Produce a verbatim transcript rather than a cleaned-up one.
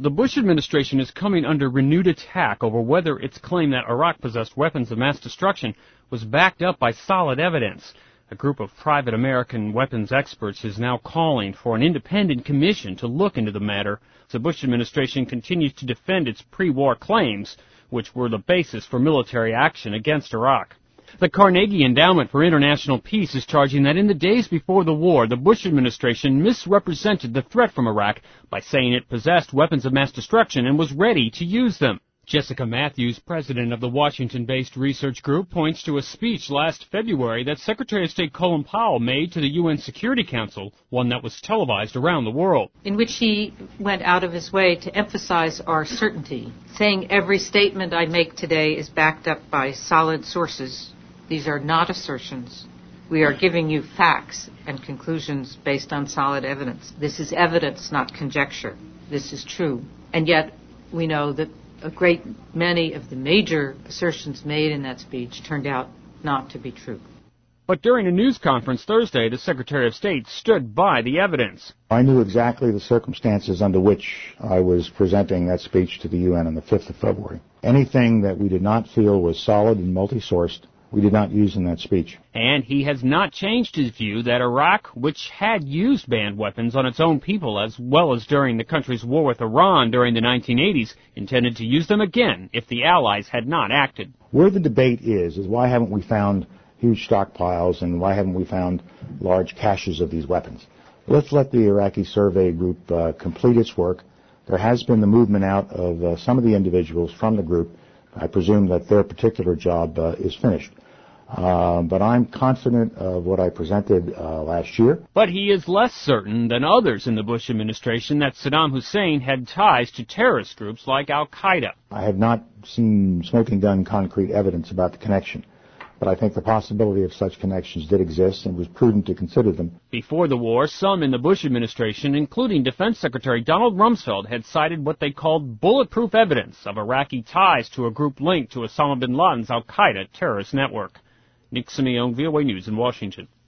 The Bush administration is coming under renewed attack over whether its claim that Iraq possessed weapons of mass destruction was backed up by solid evidence. A group of private American weapons experts is now calling for an independent commission to look into the matter. The Bush administration continues to defend its pre-war claims, which were the basis for military action against Iraq. The Carnegie Endowment for International Peace is charging that in the days before the war, the Bush administration misrepresented the threat from Iraq by saying it possessed weapons of mass destruction and was ready to use them. Jessica Matthews, president of the Washington-based research group, points to a speech last February that Secretary of State Colin Powell made to the U N Security Council, one that was televised around the world. In which he went out of his way to emphasize our certainty, saying every statement I make today is backed up by solid sources. These are not assertions. We are giving you facts and conclusions based on solid evidence. This is evidence, not conjecture. This is true. And yet we know that a great many of the major assertions made in that speech turned out not to be true. But during a news conference Thursday, the Secretary of State stood by the evidence. I knew exactly the circumstances under which I was presenting that speech to the U N on the fifth of February. Anything that we did not feel was solid and multi-sourced, we did not use in that speech. And he has not changed his view that Iraq, which had used banned weapons on its own people as well as during the country's war with Iran during the nineteen eighties, intended to use them again if the Allies had not acted. Where the debate is, is why haven't we found huge stockpiles and why haven't we found large caches of these weapons? Let's let the Iraqi survey group uh, complete its work. There has been the movement out of uh, some of the individuals from the group. I presume that their particular job uh, is finished. Uh, but I'm confident of what I presented uh, last year. But he is less certain than others in the Bush administration that Saddam Hussein had ties to terrorist groups like Al-Qaeda. I have not seen smoking gun concrete evidence about the connection, but I think the possibility of such connections did exist and it was prudent to consider them. Before the war, some in the Bush administration, including Defense Secretary Donald Rumsfeld, had cited what they called bulletproof evidence of Iraqi ties to a group linked to Osama bin Laden's Al-Qaeda terrorist network. Nick Simeone, V O A News in Washington.